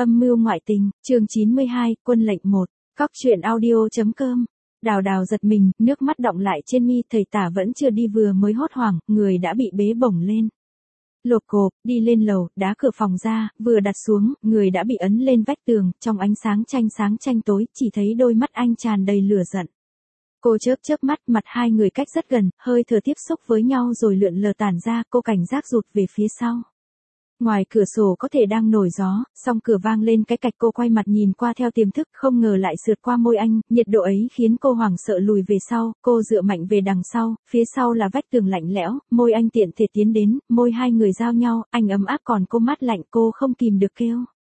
Âm mưu ngoại tình, chương 92, quân lệnh 1, Cóc truyện audio.com. Đào Đào giật mình, nước mắt đọng lại trên mi, thầy tả vẫn chưa đi vừa mới hốt hoảng, người đã bị bế bổng lên. Lộp cộp, đi lên lầu, đá cửa phòng ra, vừa đặt xuống, người đã bị ấn lên vách tường, trong ánh sáng tranh tối, chỉ thấy đôi mắt anh tràn đầy lửa giận. Cô chớp mắt, mặt hai người cách rất gần, hơi thở tiếp xúc với nhau rồi lượn lờ tản ra, cô cảnh giác rụt về phía sau. Ngoài cửa sổ có thể đang nổi gió, song cửa vang lên cái cạch, cô quay mặt nhìn qua theo tiềm thức, không ngờ lại sượt qua môi anh, nhiệt độ ấy khiến cô hoảng sợ lùi về sau, cô dựa mạnh về đằng sau, phía sau là vách tường lạnh lẽo, môi anh tiện thể tiến đến, môi hai người giao nhau, anh ấm áp còn cô mát lạnh, cô không kìm được kêu.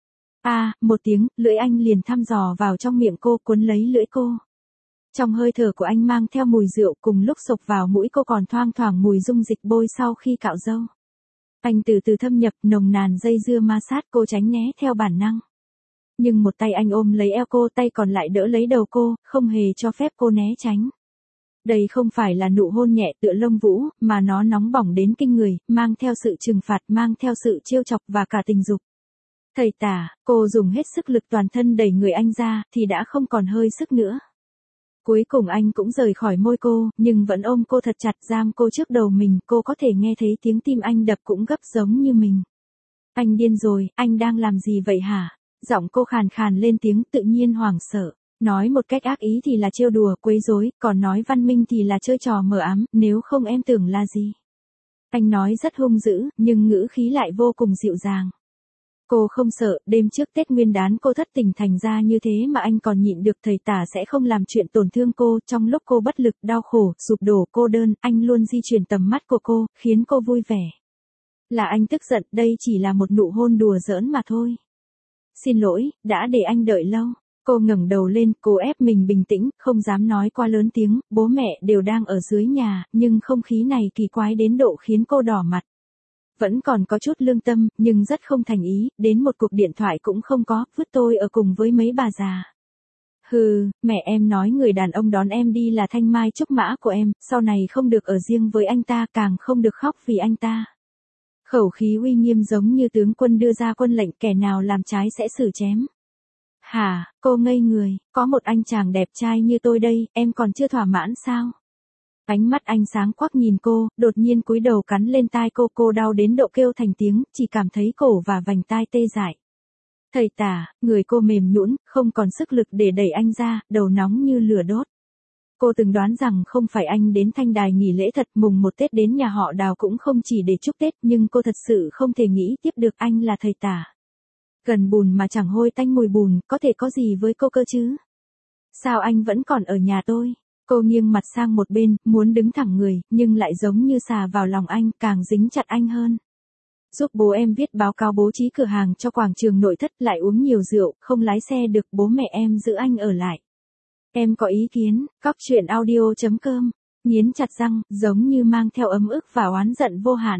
Một tiếng, lưỡi anh liền thăm dò vào trong miệng cô, cuốn lấy lưỡi cô. Trong hơi thở của anh mang theo mùi rượu, cùng lúc xộc vào mũi cô còn thoang thoảng mùi dung dịch bôi sau khi cạo râu. Anh từ từ thâm nhập, nồng nàn dây dưa ma sát, cô tránh né theo bản năng. Nhưng một tay anh ôm lấy eo cô, tay còn lại đỡ lấy đầu cô, không hề cho phép cô né tránh. Đây không phải là nụ hôn nhẹ tựa lông vũ, mà nó nóng bỏng đến kinh người, mang theo sự trừng phạt, mang theo sự trêu chọc và cả tình dục. Thầy tả, cô dùng hết sức lực toàn thân đẩy người anh ra, thì đã không còn hơi sức nữa. Cuối cùng anh cũng rời khỏi môi cô, nhưng vẫn ôm cô thật chặt, giam cô trước đầu mình, cô có thể nghe thấy tiếng tim anh đập cũng gấp giống như mình. Anh điên rồi, anh đang làm gì vậy hả? Giọng cô khàn khàn lên tiếng, tự nhiên hoảng sợ. Nói một cách ác ý thì là trêu đùa, quấy rối, còn nói văn minh thì là chơi trò mờ ám, nếu không em tưởng là gì? Anh nói rất hung dữ, nhưng ngữ khí lại vô cùng dịu dàng. Cô không sợ, đêm trước Tết Nguyên đán cô thất tình thành ra như thế mà anh còn nhịn được, thầy tả sẽ không làm chuyện tổn thương cô, trong lúc cô bất lực, đau khổ, sụp đổ, cô đơn, anh luôn di chuyển tầm mắt của cô, khiến cô vui vẻ. Là anh tức giận, đây chỉ là một nụ hôn đùa giỡn mà thôi. Xin lỗi, đã để anh đợi lâu. Cô ngẩng đầu lên, cô ép mình bình tĩnh, không dám nói quá lớn tiếng, bố mẹ đều đang ở dưới nhà, nhưng không khí này kỳ quái đến độ khiến cô đỏ mặt. Vẫn còn có chút lương tâm, nhưng rất không thành ý, đến một cuộc điện thoại cũng không có, vứt tôi ở cùng với mấy bà già. Hừ, mẹ em nói người đàn ông đón em đi là thanh mai trúc mã của em, sau này không được ở riêng với anh ta, càng không được khóc vì anh ta. Khẩu khí uy nghiêm giống như tướng quân đưa ra quân lệnh, kẻ nào làm trái sẽ xử chém. Hả, cô ngây người, có một anh chàng đẹp trai như tôi đây, em còn chưa thỏa mãn sao? Ánh mắt anh sáng quắc nhìn cô, đột nhiên cúi đầu cắn lên tai cô đau đến độ kêu thành tiếng, chỉ cảm thấy cổ và vành tai tê dại. Thầy tả, người cô mềm nhũn, không còn sức lực để đẩy anh ra, đầu nóng như lửa đốt. Cô từng đoán rằng không phải anh đến Thanh Đài nghỉ lễ thật, mùng 1 Tết đến nhà họ Đào cũng không chỉ để chúc Tết, nhưng cô thật sự không thể nghĩ tiếp được anh là thầy tả. Gần bùn mà chẳng hôi tanh mùi bùn, có thể có gì với cô cơ chứ? Sao anh vẫn còn ở nhà tôi? Cô nghiêng mặt sang một bên, muốn đứng thẳng người, nhưng lại giống như xà vào lòng anh, càng dính chặt anh hơn. Giúp bố em viết báo cáo bố trí cửa hàng cho quảng trường nội thất, lại uống nhiều rượu, không lái xe được, bố mẹ em giữ anh ở lại. Em có ý kiến, Cóc truyện audio.com, nghiến chặt răng, giống như mang theo ấm ức và oán giận vô hạn.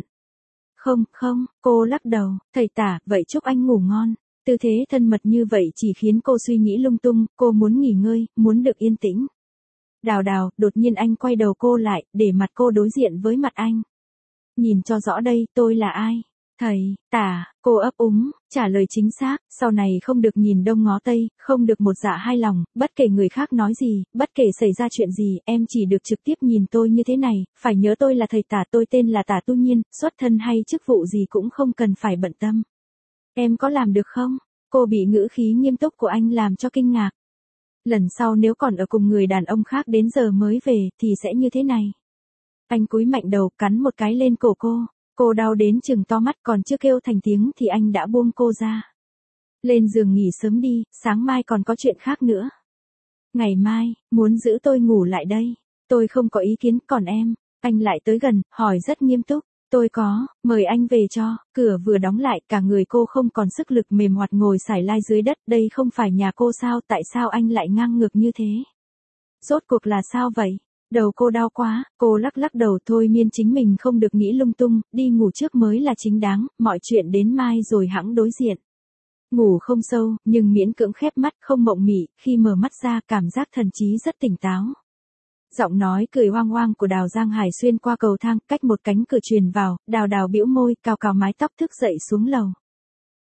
Không, cô lắc đầu, thầy tả, vậy chúc anh ngủ ngon. Tư thế thân mật như vậy chỉ khiến cô suy nghĩ lung tung, cô muốn nghỉ ngơi, muốn được yên tĩnh. Đào, đột nhiên anh quay đầu cô lại, để mặt cô đối diện với mặt anh. Nhìn cho rõ đây, tôi là ai? Thầy, tả, cô ấp úng, trả lời chính xác, sau này không được nhìn đông ngó tây, không được một dạ hai lòng, bất kể người khác nói gì, bất kể xảy ra chuyện gì, em chỉ được trực tiếp nhìn tôi như thế này, phải nhớ tôi là thầy tả, tôi tên là Tả Tu Nhiên, xuất thân hay chức vụ gì cũng không cần phải bận tâm. Em có làm được không? Cô bị ngữ khí nghiêm túc của anh làm cho kinh ngạc. Lần sau nếu còn ở cùng người đàn ông khác đến giờ mới về, thì sẽ như thế này. Anh cúi mạnh đầu, cắn một cái lên cổ cô đau đến trừng to mắt, còn chưa kêu thành tiếng thì anh đã buông cô ra. Lên giường nghỉ sớm đi, sáng mai còn có chuyện khác nữa. Ngày mai, muốn giữ tôi ngủ lại đây. Tôi không có ý kiến, còn em? Anh lại tới gần, hỏi rất nghiêm túc. Tôi có, mời anh về cho, cửa vừa đóng lại, cả người cô không còn sức lực, mềm hoạt ngồi sải lai dưới đất, đây không phải nhà cô sao, tại sao anh lại ngang ngược như thế? Rốt cuộc là sao vậy? Đầu cô đau quá, cô lắc đầu, thôi miên chính mình không được nghĩ lung tung, đi ngủ trước mới là chính đáng, mọi chuyện đến mai rồi hẵng đối diện. Ngủ không sâu, nhưng miễn cưỡng khép mắt, không mộng mị, khi mở mắt ra cảm giác thần trí rất tỉnh táo. Giọng nói cười hoang hoang của Đào Giang Hải xuyên qua cầu thang, cách một cánh cửa truyền vào, Đào bĩu môi, cào mái tóc thức dậy xuống lầu.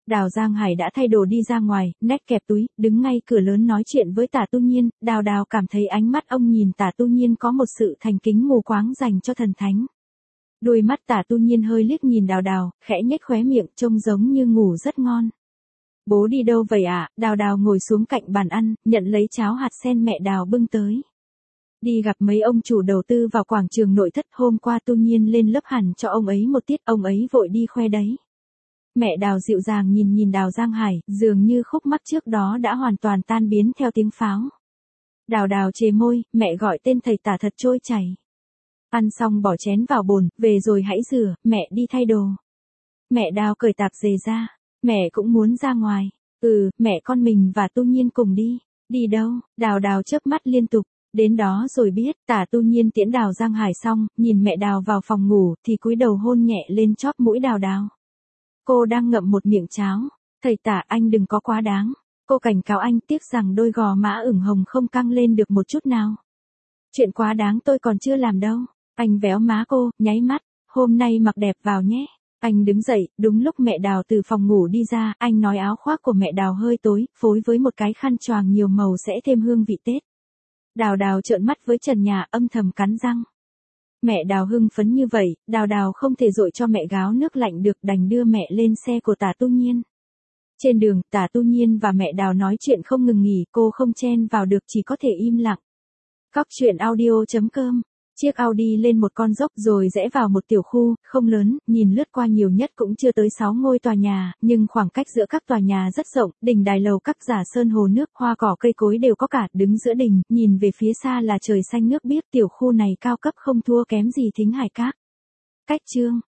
Đào Giang Hải đã thay đồ đi ra ngoài, nét kẹp túi, đứng ngay cửa lớn nói chuyện với Tả Tu Nhiên, Đào Đào cảm thấy ánh mắt ông nhìn Tả Tu Nhiên có một sự thành kính mù quáng dành cho thần thánh. Đôi mắt Tả Tu Nhiên hơi liếc nhìn Đào Đào, khẽ nhếch khóe miệng trông giống như ngủ rất ngon. Bố đi đâu vậy ạ? Đào Đào ngồi xuống cạnh bàn ăn, nhận lấy cháo hạt sen mẹ Đào bưng tới. Đi gặp mấy ông chủ đầu tư vào quảng trường nội thất, hôm qua Tu Nhiên lên lớp hẳn cho ông ấy một tiết, ông ấy vội đi khoe đấy. Mẹ Đào dịu dàng nhìn Đào Giang Hải, dường như khúc mắc trước đó đã hoàn toàn tan biến theo tiếng pháo. Đào Đào chề môi, mẹ gọi tên thầy Tả thật trôi chảy. Ăn xong bỏ chén vào bồn, về rồi hãy rửa, mẹ đi thay đồ. Mẹ Đào cởi tạp dề ra, mẹ cũng muốn ra ngoài. Mẹ con mình và Tu Nhiên cùng đi. Đi đâu? Đào Đào chớp mắt liên tục. Đến đó rồi biết. Tả Tu Nhiên tiễn Đào Giang Hải xong, nhìn mẹ Đào vào phòng ngủ thì cúi đầu hôn nhẹ lên chóp mũi Đào Đào. Cô đang ngậm một miệng cháo. Thầy Tả, anh đừng có quá đáng. Cô cảnh cáo anh, tiếc rằng đôi gò má ửng hồng không căng lên được một chút nào. Chuyện quá đáng tôi còn chưa làm đâu. Anh véo má cô, nháy mắt. Hôm nay mặc đẹp vào nhé. Anh đứng dậy, đúng lúc mẹ Đào từ phòng ngủ đi ra, anh nói áo khoác của mẹ Đào hơi tối, phối với một cái khăn choàng nhiều màu sẽ thêm hương vị Tết. Đào Đào trợn mắt với trần nhà, âm thầm cắn răng. Mẹ Đào hưng phấn như vậy, Đào Đào không thể dội cho mẹ gáo nước lạnh được, đành đưa mẹ lên xe của Tả Tu Nhiên. Trên đường, Tả Tu Nhiên và mẹ Đào nói chuyện không ngừng nghỉ, cô không chen vào được chỉ có thể im lặng. Cóc truyện audio.com. Chiếc Audi lên một con dốc rồi rẽ vào một tiểu khu, không lớn, nhìn lướt qua nhiều nhất cũng chưa tới 6 ngôi tòa nhà, nhưng khoảng cách giữa các tòa nhà rất rộng, đỉnh đài lầu các giả sơn hồ nước, hoa cỏ cây cối đều có cả, đứng giữa đỉnh, nhìn về phía xa là trời xanh nước biếc, tiểu khu này cao cấp không thua kém gì Thính Hải Các. Cách chương